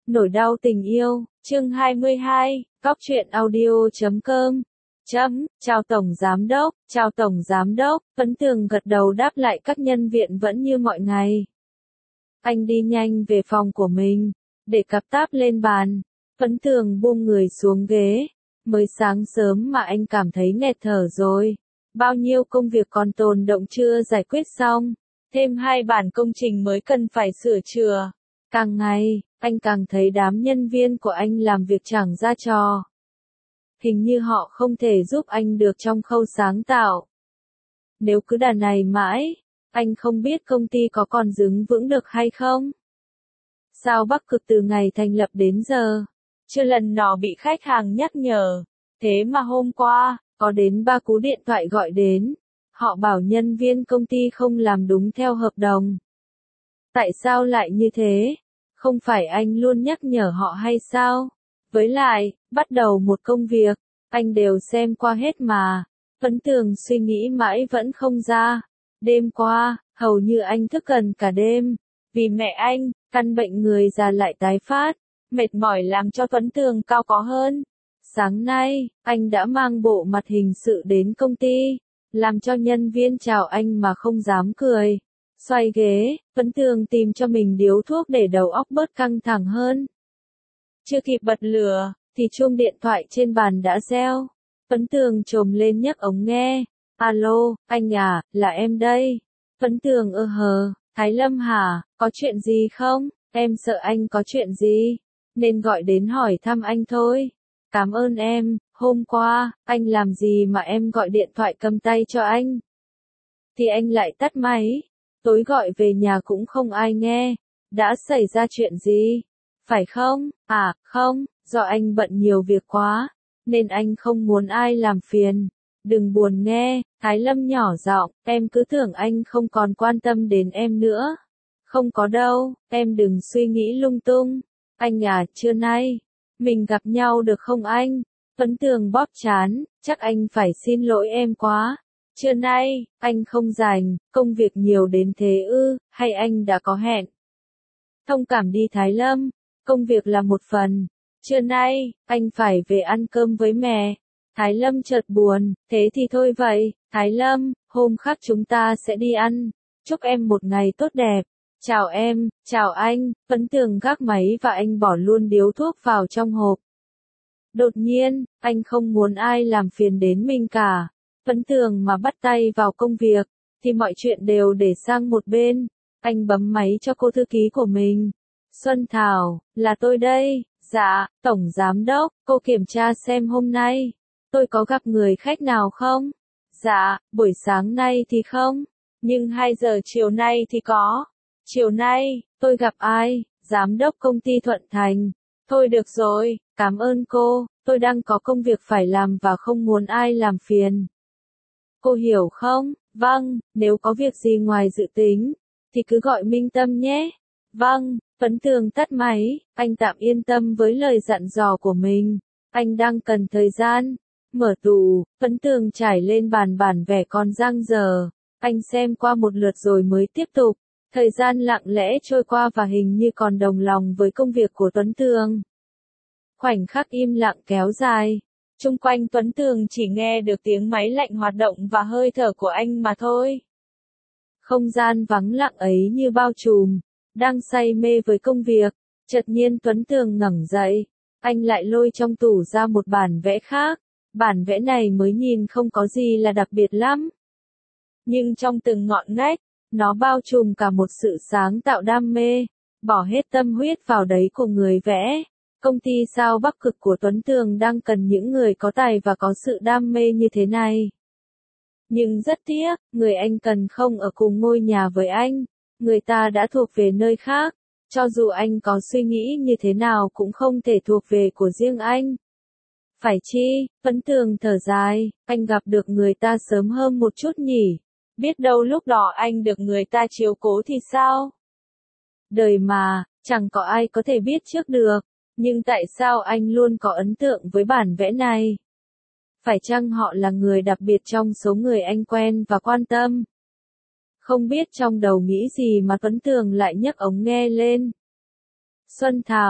Nỗi đau tình yêu, chương 22, Cóc truyện audio.com. Chào Tổng Giám đốc, Tuấn Tường gật đầu đáp lại các nhân viên vẫn như mọi ngày. Anh đi nhanh về phòng của mình, để cặp táp lên bàn. Tuấn Tường buông người xuống ghế. Mới sáng sớm mà anh cảm thấy nghẹt thở rồi. Bao nhiêu công việc còn tồn động chưa giải quyết xong. Thêm 2 bản công trình mới cần phải sửa chữa. Càng ngày, anh càng thấy đám nhân viên của anh làm việc chẳng ra trò. Hình như họ không thể giúp anh được trong khâu sáng tạo. Nếu cứ đà này mãi, anh không biết công ty có còn đứng vững được hay không. Sao Bắc Cực từ ngày thành lập đến giờ, chưa lần nào bị khách hàng nhắc nhở. Thế mà hôm qua, có đến 3 cú điện thoại gọi đến. Họ bảo nhân viên công ty không làm đúng theo hợp đồng. Tại sao lại như thế? Không phải anh luôn nhắc nhở họ hay sao? Với lại, bắt đầu một công việc, anh đều xem qua hết mà. Tuấn Tường suy nghĩ mãi vẫn không ra. Đêm qua, hầu như anh thức gần cả đêm. Vì mẹ anh, căn bệnh người già lại tái phát. Mệt mỏi làm cho Tuấn Tường cao có hơn. Sáng nay, anh đã mang bộ mặt hình sự đến công ty. Làm cho nhân viên chào anh mà không dám cười. Xoay ghế, Tuấn Tường tìm cho mình điếu thuốc để đầu óc bớt căng thẳng hơn. Chưa kịp bật lửa, thì chuông điện thoại trên bàn đã reo. Tuấn Tường chồm lên nhấc ống nghe. Alo, anh à, là em đây. Tuấn Tường Thái Lâm hả, có chuyện gì không? Em sợ anh có chuyện gì, nên gọi đến hỏi thăm anh thôi. Cảm ơn em, hôm qua, anh làm gì mà em gọi điện thoại cầm tay cho anh? Thì anh lại tắt máy. Tối gọi về nhà cũng không ai nghe. Đã xảy ra chuyện gì? Phải không? À, không, do anh bận nhiều việc quá, nên anh không muốn ai làm phiền. Đừng buồn nghe, Thái Lâm nhỏ giọng, em cứ tưởng anh không còn quan tâm đến em nữa. Không có đâu, em đừng suy nghĩ lung tung. Anh à, trưa nay, mình gặp nhau được không anh? Tuấn Tường bóp trán, chắc anh phải xin lỗi em quá. Trưa nay, anh không rảnh, công việc nhiều đến thế ư, hay anh đã có hẹn? Thông cảm đi Thái Lâm, công việc là một phần. Trưa nay, anh phải về ăn cơm với mẹ. Thái Lâm chợt buồn, thế thì thôi vậy, Thái Lâm, hôm khác chúng ta sẽ đi ăn. Chúc em một ngày tốt đẹp. Chào em, chào anh. Tuấn Tường gác máy và anh bỏ luôn điếu thuốc vào trong hộp. Đột nhiên, anh không muốn ai làm phiền đến mình cả. Tuấn Tường mà bắt tay vào công việc, thì mọi chuyện đều để sang một bên. Anh bấm máy cho cô thư ký của mình. Xuân Thảo, là tôi đây. Dạ, Tổng Giám đốc, cô kiểm tra xem hôm nay tôi có gặp người khách nào không? Dạ, buổi sáng nay thì không, nhưng 2 giờ chiều nay thì có. Chiều nay, tôi gặp ai? Giám đốc công ty Thuận Thành. Thôi được rồi, cảm ơn cô, tôi đang có công việc phải làm và không muốn ai làm phiền. Cô hiểu không? Vâng, nếu có việc gì ngoài dự tính, thì cứ gọi Minh Tâm nhé. Vâng, Tuấn Tường tắt máy, anh tạm yên tâm với lời dặn dò của mình. Anh đang cần thời gian. Mở tủ, Tuấn Tường trải lên bàn bản vẽ con giang dở. Anh xem qua một lượt rồi mới tiếp tục. Thời gian lặng lẽ trôi qua và hình như còn đồng lòng với công việc của Tuấn Tường. Khoảnh khắc im lặng kéo dài. Chung quanh Tuấn Tường chỉ nghe được tiếng máy lạnh hoạt động và hơi thở của anh mà thôi. Không gian vắng lặng ấy như bao trùm. Đang say mê với công việc, chợt nhiên Tuấn Tường ngẩng dậy. Anh lại lôi trong tủ ra một bản vẽ khác. Bản vẽ này mới nhìn không có gì là đặc biệt lắm. Nhưng trong từng ngọn ngách, nó bao trùm cả một sự sáng tạo đam mê. Bỏ hết tâm huyết vào đấy của người vẽ. Công ty sao Bắc Cực của Tuấn Tường đang cần những người có tài và có sự đam mê như thế này. Nhưng rất tiếc, người anh cần không ở cùng ngôi nhà với anh. Người ta đã thuộc về nơi khác. Cho dù anh có suy nghĩ như thế nào cũng không thể thuộc về của riêng anh. Phải chi, Tuấn Tường thở dài, anh gặp được người ta sớm hơn một chút nhỉ. Biết đâu lúc đó anh được người ta chiếu cố thì sao? Đời mà, chẳng có ai có thể biết trước được. Nhưng tại sao anh luôn có ấn tượng với bản vẽ này? Phải chăng họ là người đặc biệt trong số người anh quen và quan tâm? Không biết trong đầu nghĩ gì mà Tuấn Tường lại nhấc ống nghe lên. Xuân Thảo,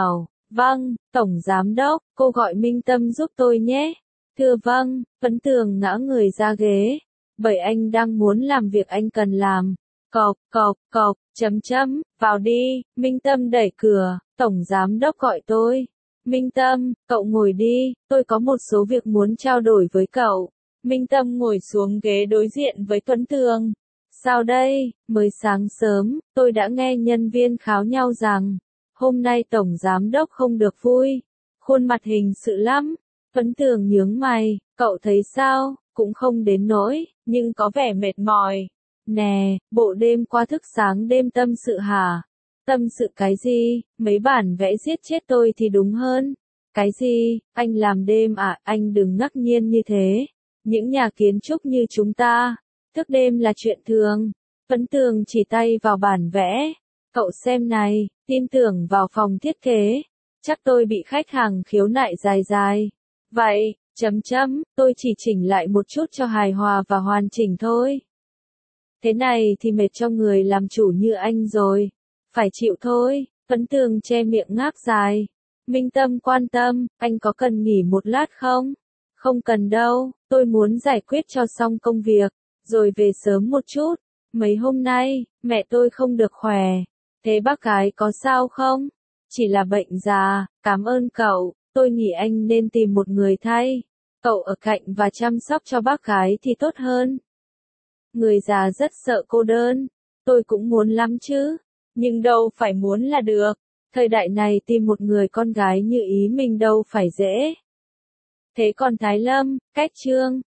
Vâng, Tổng Giám Đốc, cô gọi Minh Tâm giúp tôi nhé. Thưa vâng, Vấn Tường ngã người ra ghế. Bởi anh đang muốn làm việc anh cần làm. Cộc, cộc, cộc, vào đi, Minh Tâm đẩy cửa, Tổng Giám Đốc gọi tôi. Minh Tâm, cậu ngồi đi, tôi có một số việc muốn trao đổi với cậu. Minh Tâm ngồi xuống ghế đối diện với Tuấn Tường. Sao đây, mới sáng sớm, tôi đã nghe nhân viên kháo nhau rằng, hôm nay Tổng Giám Đốc không được vui. Khuôn mặt hình sự lắm. Tuấn Tường nhướng mày, cậu thấy sao, cũng không đến nỗi, nhưng có vẻ mệt mỏi. Nè, bộ đêm qua thức sáng đêm tâm sự hả? Tâm sự cái gì, mấy bản vẽ giết chết tôi thì đúng hơn. Cái gì, anh làm đêm à, anh đừng ngắc nhiên như thế. Những nhà kiến trúc như chúng ta, thức đêm là chuyện thường. Tuấn Tường chỉ tay vào bản vẽ. Cậu xem này, tin tưởng vào phòng thiết kế. Chắc tôi bị khách hàng khiếu nại dài dài. Vậy, tôi chỉ chỉnh lại một chút cho hài hòa và hoàn chỉnh thôi. Thế này thì mệt cho người làm chủ như anh rồi. Phải chịu thôi, Tuấn Tường che miệng ngáp dài. Minh Tâm quan tâm, anh có cần nghỉ một lát không? Không cần đâu, tôi muốn giải quyết cho xong công việc, rồi về sớm một chút. Mấy hôm nay, mẹ tôi không được khỏe. Thế bác gái có sao không? Chỉ là bệnh già, cảm ơn cậu, tôi nghĩ anh nên tìm một người thay. Cậu ở cạnh và chăm sóc cho bác gái thì tốt hơn. Người già rất sợ cô đơn. Tôi cũng muốn lắm chứ. Nhưng đâu phải muốn là được. Thời đại này tìm một người con gái như ý mình đâu phải dễ. Thế còn Thái Lâm, Cách Trương,